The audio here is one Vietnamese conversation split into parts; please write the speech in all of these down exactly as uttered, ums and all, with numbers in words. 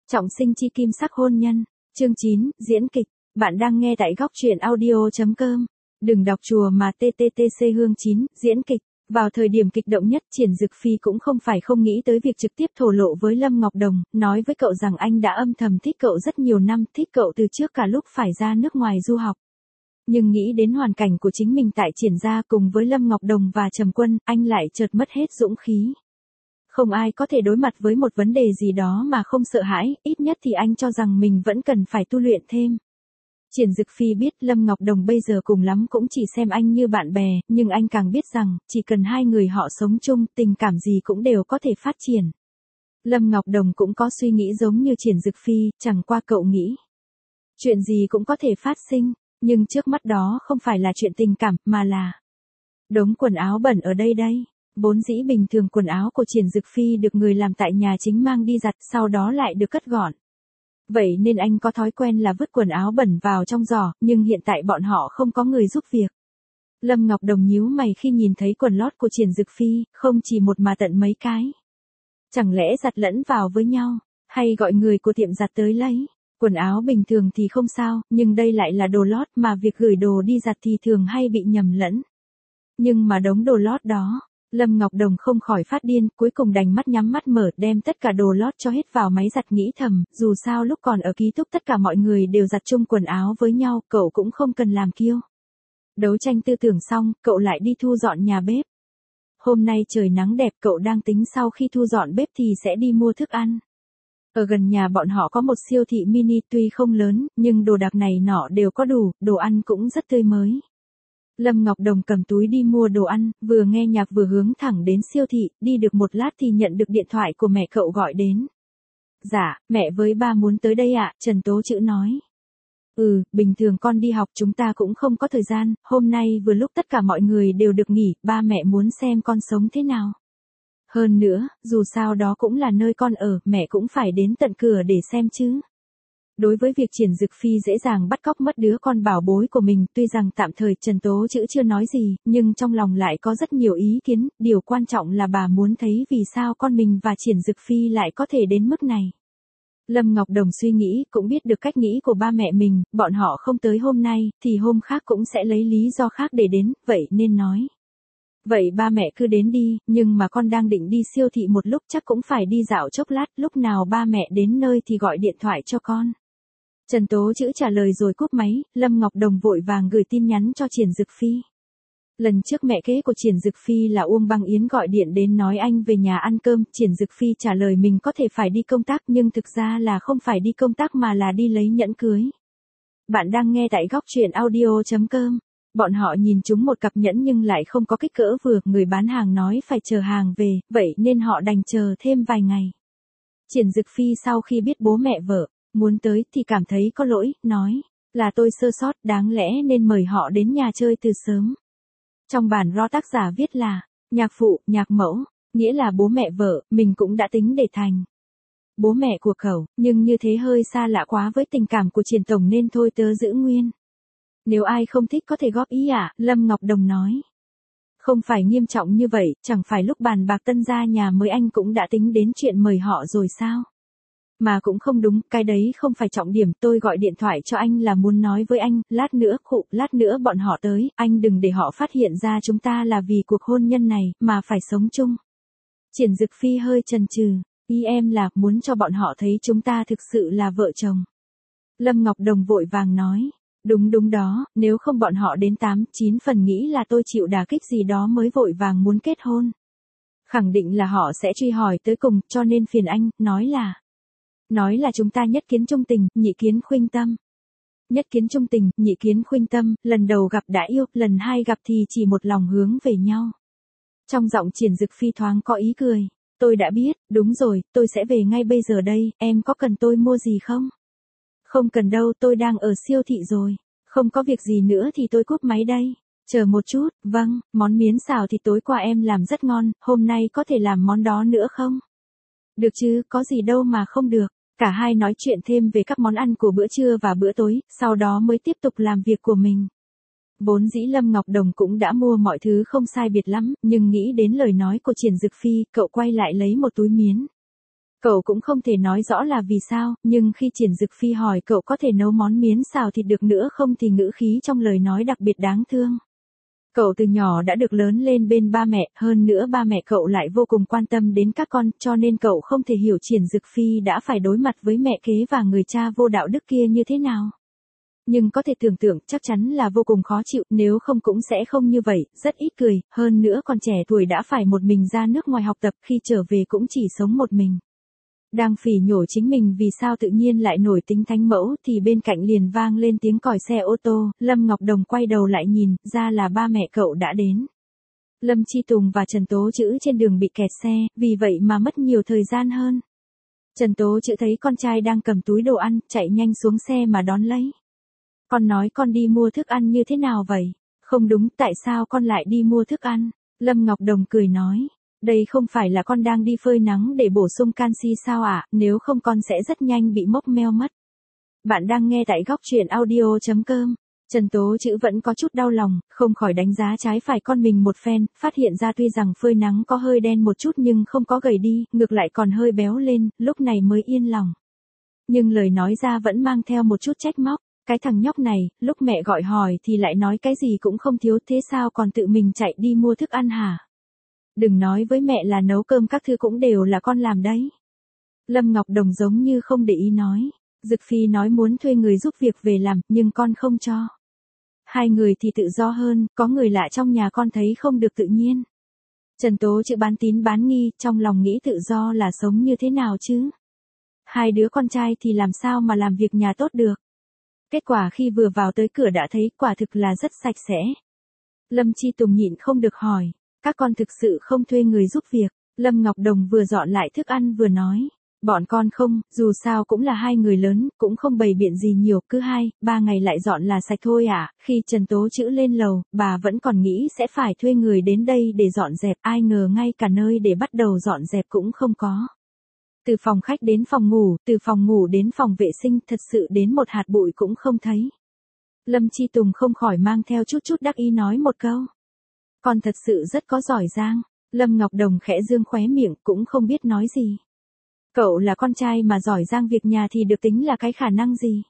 Trọng sinh chi kim sắc hôn nhân, chương chín, diễn kịch, bạn đang nghe tại góc truyện audio.com. Đừng đọc chùa mà tê tê tê xê hương chín, diễn kịch. Vào thời điểm kịch động nhất, Triển Dực Phi cũng không phải không nghĩ tới việc trực tiếp thổ lộ với Lâm Ngọc Đồng, nói với cậu rằng anh đã âm thầm thích cậu rất nhiều năm, thích cậu từ trước cả lúc phải ra nước ngoài du học. Nhưng nghĩ đến hoàn cảnh của chính mình tại Triển gia cùng với Lâm Ngọc Đồng và Trầm Quân, anh lại chợt mất hết dũng khí. Không ai có thể đối mặt với một vấn đề gì đó mà không sợ hãi, ít nhất thì anh cho rằng mình vẫn cần phải tu luyện thêm. Triển Dực Phi biết Lâm Ngọc Đồng bây giờ cùng lắm cũng chỉ xem anh như bạn bè, nhưng anh càng biết rằng, chỉ cần hai người họ sống chung, tình cảm gì cũng đều có thể phát triển. Lâm Ngọc Đồng cũng có suy nghĩ giống như Triển Dực Phi, chẳng qua cậu nghĩ. Chuyện gì cũng có thể phát sinh, nhưng trước mắt đó không phải là chuyện tình cảm, mà là đống quần áo bẩn ở đây đây. Vốn dĩ bình thường quần áo của Triển Dực Phi được người làm tại nhà chính mang đi giặt, sau đó lại được cất gọn. Vậy nên anh có thói quen là vứt quần áo bẩn vào trong giỏ, nhưng hiện tại bọn họ không có người giúp việc. Lâm Ngọc Đồng nhíu mày khi nhìn thấy quần lót của Triển Dực Phi, không chỉ một mà tận mấy cái. Chẳng lẽ giặt lẫn vào với nhau, hay gọi người của tiệm giặt tới lấy? Quần áo bình thường thì không sao, nhưng đây lại là đồ lót mà việc gửi đồ đi giặt thì thường hay bị nhầm lẫn. Nhưng mà đống đồ lót đó, Lâm Ngọc Đồng không khỏi phát điên, cuối cùng đành mắt nhắm mắt mở đem tất cả đồ lót cho hết vào máy giặt, nghĩ thầm, dù sao lúc còn ở ký túc tất cả mọi người đều giặt chung quần áo với nhau, cậu cũng không cần làm kiêu. Đấu tranh tư tưởng xong, cậu lại đi thu dọn nhà bếp. Hôm nay trời nắng đẹp, cậu đang tính sau khi thu dọn bếp thì sẽ đi mua thức ăn. Ở gần nhà bọn họ có một siêu thị mini tuy không lớn, nhưng đồ đạc này nọ đều có đủ, đồ ăn cũng rất tươi mới. Lâm Ngọc Đồng cầm túi đi mua đồ ăn, vừa nghe nhạc vừa hướng thẳng đến siêu thị, đi được một lát thì nhận được điện thoại của mẹ cậu gọi đến. Dạ, mẹ với ba muốn tới đây ạ, Trần Tố Chữ nói. Ừ, bình thường con đi học chúng ta cũng không có thời gian, hôm nay vừa lúc tất cả mọi người đều được nghỉ, ba mẹ muốn xem con sống thế nào. Hơn nữa, dù sao đó cũng là nơi con ở, mẹ cũng phải đến tận cửa để xem chứ. Đối với việc Triển Dực Phi dễ dàng bắt cóc mất đứa con bảo bối của mình, tuy rằng tạm thời Trần Tố Chữ chưa nói gì, nhưng trong lòng lại có rất nhiều ý kiến, điều quan trọng là bà muốn thấy vì sao con mình và Triển Dực Phi lại có thể đến mức này. Lâm Ngọc Đồng suy nghĩ, cũng biết được cách nghĩ của ba mẹ mình, bọn họ không tới hôm nay, thì hôm khác cũng sẽ lấy lý do khác để đến, vậy nên nói. Vậy ba mẹ cứ đến đi, nhưng mà con đang định đi siêu thị một lúc, chắc cũng phải đi dạo chốc lát, lúc nào ba mẹ đến nơi thì gọi điện thoại cho con. Trần Tố Chữ trả lời rồi cúp máy, Lâm Ngọc Đồng vội vàng gửi tin nhắn cho Triển Dực Phi. Lần trước mẹ kế của Triển Dực Phi là Uông Băng Yến gọi điện đến nói anh về nhà ăn cơm, Triển Dực Phi trả lời mình có thể phải đi công tác nhưng thực ra là không phải đi công tác mà là đi lấy nhẫn cưới. Bạn đang nghe tại góc truyện audio.com. Bọn họ nhìn chúng một cặp nhẫn nhưng lại không có kích cỡ vừa, người bán hàng nói phải chờ hàng về, vậy nên họ đành chờ thêm vài ngày. Triển Dực Phi sau khi biết bố mẹ vợ muốn tới thì cảm thấy có lỗi, nói là tôi sơ sót, đáng lẽ nên mời họ đến nhà chơi từ sớm. Trong bản ro tác giả viết là nhạc phụ, nhạc mẫu, nghĩa là bố mẹ vợ, mình cũng đã tính để thành bố mẹ của cậu, nhưng như thế hơi xa lạ quá với tình cảm của Triển tổng nên thôi tớ giữ nguyên. Nếu ai không thích có thể góp ý ạ, à? Lâm Ngọc Đồng nói. Không phải nghiêm trọng như vậy, chẳng phải lúc bàn bạc tân gia nhà mới anh cũng đã tính đến chuyện mời họ rồi sao? Mà cũng không đúng, cái đấy không phải trọng điểm, tôi gọi điện thoại cho anh là muốn nói với anh, lát nữa, khụ, lát nữa bọn họ tới, anh đừng để họ phát hiện ra chúng ta là vì cuộc hôn nhân này, mà phải sống chung. Triển Dực Phi hơi chần chừ, ý em là muốn cho bọn họ thấy chúng ta thực sự là vợ chồng. Lâm Ngọc Đồng vội vàng nói. Đúng đúng đó, nếu không bọn họ đến tám, chín phần nghĩ là tôi chịu đả kích gì đó mới vội vàng muốn kết hôn. Khẳng định là họ sẽ truy hỏi tới cùng, cho nên phiền anh, nói là. Nói là chúng ta nhất kiến trung tình, nhị kiến khuynh tâm. Nhất kiến trung tình, nhị kiến khuynh tâm, lần đầu gặp đã yêu, lần hai gặp thì chỉ một lòng hướng về nhau. Trong giọng Triển Dực Phi thoáng có ý cười. Tôi đã biết, đúng rồi, tôi sẽ về ngay bây giờ đây, em có cần tôi mua gì không? Không cần đâu, tôi đang ở siêu thị rồi. Không có việc gì nữa thì tôi cúp máy đây. Chờ một chút, vâng, món miến xào thì tối qua em làm rất ngon, hôm nay có thể làm món đó nữa không? Được chứ, có gì đâu mà không được. Cả hai nói chuyện thêm về các món ăn của bữa trưa và bữa tối, sau đó mới tiếp tục làm việc của mình. Vốn dĩ Lâm Ngọc Đồng cũng đã mua mọi thứ không sai biệt lắm, nhưng nghĩ đến lời nói của Triển Dực Phi, cậu quay lại lấy một túi miến. Cậu cũng không thể nói rõ là vì sao, nhưng khi Triển Dực Phi hỏi cậu có thể nấu món miến xào thịt được nữa không thì ngữ khí trong lời nói đặc biệt đáng thương. Cậu từ nhỏ đã được lớn lên bên ba mẹ, hơn nữa ba mẹ cậu lại vô cùng quan tâm đến các con, cho nên cậu không thể hiểu Triển Dực Phi đã phải đối mặt với mẹ kế và người cha vô đạo đức kia như thế nào. Nhưng có thể tưởng tượng chắc chắn là vô cùng khó chịu, nếu không cũng sẽ không như vậy, rất ít cười, hơn nữa còn trẻ tuổi đã phải một mình ra nước ngoài học tập, khi trở về cũng chỉ sống một mình. Đang phỉ nhổ chính mình vì sao tự nhiên lại nổi tính thánh mẫu thì bên cạnh liền vang lên tiếng còi xe ô tô, Lâm Ngọc Đồng quay đầu lại nhìn, ra là ba mẹ cậu đã đến. Lâm Chi Tùng và Trần Tố Trữ trên đường bị kẹt xe, vì vậy mà mất nhiều thời gian hơn. Trần Tố Trữ thấy con trai đang cầm túi đồ ăn, chạy nhanh xuống xe mà đón lấy. Con nói con đi mua thức ăn như thế nào vậy? Không đúng, tại sao con lại đi mua thức ăn? Lâm Ngọc Đồng cười nói. Đây không phải là con đang đi phơi nắng để bổ sung canxi sao ạ, à? Nếu không con sẽ rất nhanh bị mốc meo mất. Bạn đang nghe tại góc truyện audio chấm com. Trần Tố Trữ vẫn có chút đau lòng, không khỏi đánh giá trái phải con mình một phen, phát hiện ra tuy rằng phơi nắng có hơi đen một chút nhưng không có gầy đi, ngược lại còn hơi béo lên, lúc này mới yên lòng. Nhưng lời nói ra vẫn mang theo một chút trách móc. Cái thằng nhóc này, lúc mẹ gọi hỏi thì lại nói cái gì cũng không thiếu, thế sao còn tự mình chạy đi mua thức ăn hả? Đừng nói với mẹ là nấu cơm các thứ cũng đều là con làm đấy. Lâm Ngọc Đồng giống như không để ý nói. Dực Phi nói muốn thuê người giúp việc về làm, nhưng con không cho. Hai người thì tự do hơn, có người lạ trong nhà con thấy không được tự nhiên. Trần Tố Trữ bán tín bán nghi, trong lòng nghĩ tự do là sống như thế nào chứ? Hai đứa con trai thì làm sao mà làm việc nhà tốt được? Kết quả khi vừa vào tới cửa đã thấy quả thực là rất sạch sẽ. Lâm Chi Tùng nhịn không được hỏi. Các con thực sự không thuê người giúp việc. Lâm Ngọc Đồng vừa dọn lại thức ăn vừa nói. Bọn con không, dù sao cũng là hai người lớn, cũng không bày biện gì nhiều, cứ hai, ba ngày lại dọn là sạch thôi à. Khi Trần Tố Trữ lên lầu, bà vẫn còn nghĩ sẽ phải thuê người đến đây để dọn dẹp, ai ngờ ngay cả nơi để bắt đầu dọn dẹp cũng không có. Từ phòng khách đến phòng ngủ, từ phòng ngủ đến phòng vệ sinh, thật sự đến một hạt bụi cũng không thấy. Lâm Chi Tùng không khỏi mang theo chút chút đắc ý nói một câu. Con thật sự rất có giỏi giang. Lâm Ngọc Đồng khẽ dương khóe miệng, cũng không biết nói gì. Cậu là con trai mà giỏi giang việc nhà thì được tính là cái khả năng gì?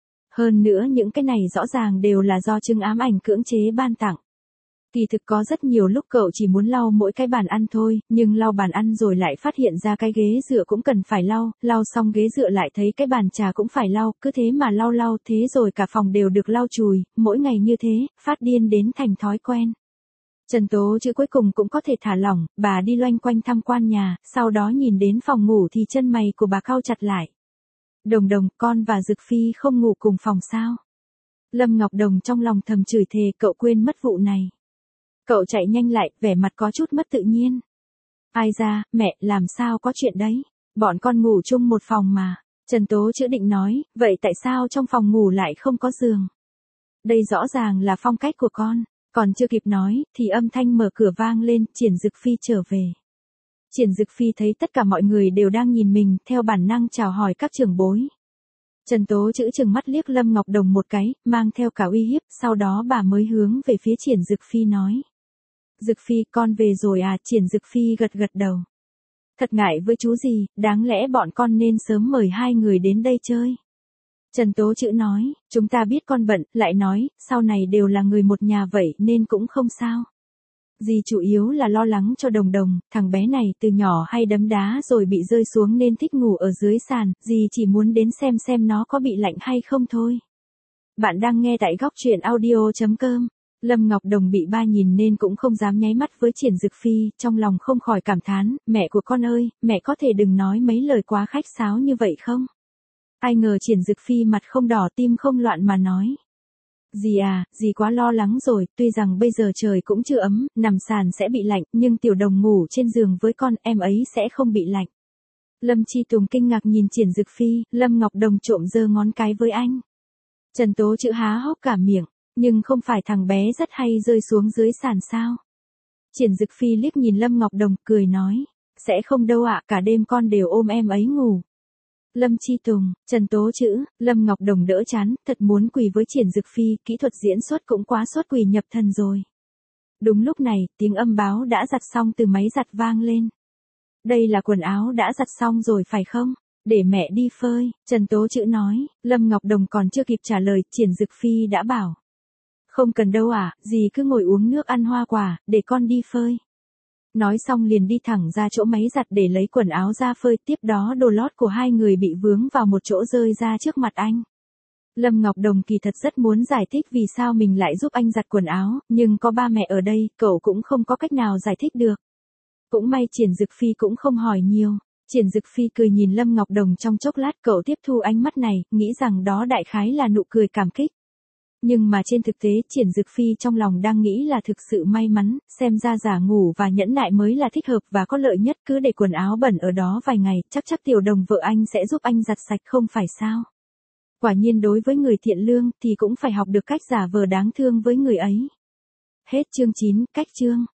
Hơn nữa những cái này rõ ràng đều là do chứng ám ảnh cưỡng chế ban tặng. Kỳ thực có rất nhiều lúc cậu chỉ muốn lau mỗi cái bàn ăn thôi, nhưng lau bàn ăn rồi lại phát hiện ra cái ghế dựa cũng cần phải lau, lau xong ghế dựa lại thấy cái bàn trà cũng phải lau, cứ thế mà lau lau, thế rồi cả phòng đều được lau chùi, mỗi ngày như thế, phát điên đến thành thói quen. Trần Tố Trữ cuối cùng cũng có thể thả lỏng, bà đi loanh quanh tham quan nhà, sau đó nhìn đến phòng ngủ thì chân mày của bà cau chặt lại. Đồng Đồng, con và Dực Phi không ngủ cùng phòng sao? Lâm Ngọc Đồng trong lòng thầm chửi thề cậu quên mất vụ này. Cậu chạy nhanh lại, vẻ mặt có chút mất tự nhiên. Ai ra, mẹ, làm sao có chuyện đấy? Bọn con ngủ chung một phòng mà. Trần Tố Trữ định nói, vậy tại sao trong phòng ngủ lại không có giường? Đây rõ ràng là phong cách của con. Còn chưa kịp nói, thì âm thanh mở cửa vang lên, Triển Dực Phi trở về. Triển Dực Phi thấy tất cả mọi người đều đang nhìn mình, theo bản năng chào hỏi các trưởng bối. Trần Tố Trữ chừng mắt liếc Lâm Ngọc Đồng một cái, mang theo cả uy hiếp, sau đó bà mới hướng về phía Triển Dực Phi nói. Dực Phi, con về rồi à? Triển Dực Phi gật gật đầu. Thật ngại với chú gì, đáng lẽ bọn con nên sớm mời hai người đến đây chơi. Trần Tố Trữ nói, chúng ta biết con bận, lại nói, sau này đều là người một nhà vậy nên cũng không sao. Dì chủ yếu là lo lắng cho Đồng Đồng, thằng bé này từ nhỏ hay đấm đá rồi bị rơi xuống nên thích ngủ ở dưới sàn, dì chỉ muốn đến xem xem nó có bị lạnh hay không thôi. Bạn đang nghe tại góc truyện audio chấm com. Lâm Ngọc Đồng bị ba nhìn nên cũng không dám nháy mắt với Triển Dực Phi, trong lòng không khỏi cảm thán, mẹ của con ơi, mẹ có thể đừng nói mấy lời quá khách sáo như vậy không? Ai ngờ Triển Dực Phi mặt không đỏ tim không loạn mà nói. Dì à, dì quá lo lắng rồi, tuy rằng bây giờ trời cũng chưa ấm, nằm sàn sẽ bị lạnh, nhưng Tiểu Đồng ngủ trên giường với con, em ấy sẽ không bị lạnh. Lâm Chi Tùng kinh ngạc nhìn Triển Dực Phi, Lâm Ngọc Đồng trộm giơ ngón cái với anh. Trần Tố Trữ há hốc cả miệng, nhưng không phải thằng bé rất hay rơi xuống dưới sàn sao? Triển Dực Phi liếc nhìn Lâm Ngọc Đồng, cười nói, sẽ không đâu ạ, cả đêm con đều ôm em ấy ngủ. Lâm Chi Tùng, Trần Tố Trữ, Lâm Ngọc Đồng đỡ chán, thật muốn quỳ với Triển Dực Phi, kỹ thuật diễn xuất cũng quá xuất quỳ nhập thần rồi. Đúng lúc này, tiếng âm báo đã giặt xong từ máy giặt vang lên. Đây là quần áo đã giặt xong rồi phải không? Để mẹ đi phơi, Trần Tố Chữ nói. Lâm Ngọc Đồng còn chưa kịp trả lời, Triển Dực Phi đã bảo. Không cần đâu à, dì cứ ngồi uống nước ăn hoa quả, để con đi phơi. Nói xong liền đi thẳng ra chỗ máy giặt để lấy quần áo ra phơi, tiếp đó đồ lót của hai người bị vướng vào một chỗ rơi ra trước mặt anh. Lâm Ngọc Đồng kỳ thật rất muốn giải thích vì sao mình lại giúp anh giặt quần áo, nhưng có ba mẹ ở đây, cậu cũng không có cách nào giải thích được. Cũng may Triển Dực Phi cũng không hỏi nhiều. Triển Dực Phi cười nhìn Lâm Ngọc Đồng trong chốc lát, cậu tiếp thu ánh mắt này, nghĩ rằng đó đại khái là nụ cười cảm kích. Nhưng mà trên thực tế, Triển Dực Phi trong lòng đang nghĩ là thực sự may mắn, xem ra giả ngủ và nhẫn nại mới là thích hợp và có lợi nhất, cứ để quần áo bẩn ở đó vài ngày, chắc chắc Tiểu Đồng vợ anh sẽ giúp anh giặt sạch không phải sao. Quả nhiên đối với người thiện lương thì cũng phải học được cách giả vờ đáng thương với người ấy. Hết chương chín, cách chương.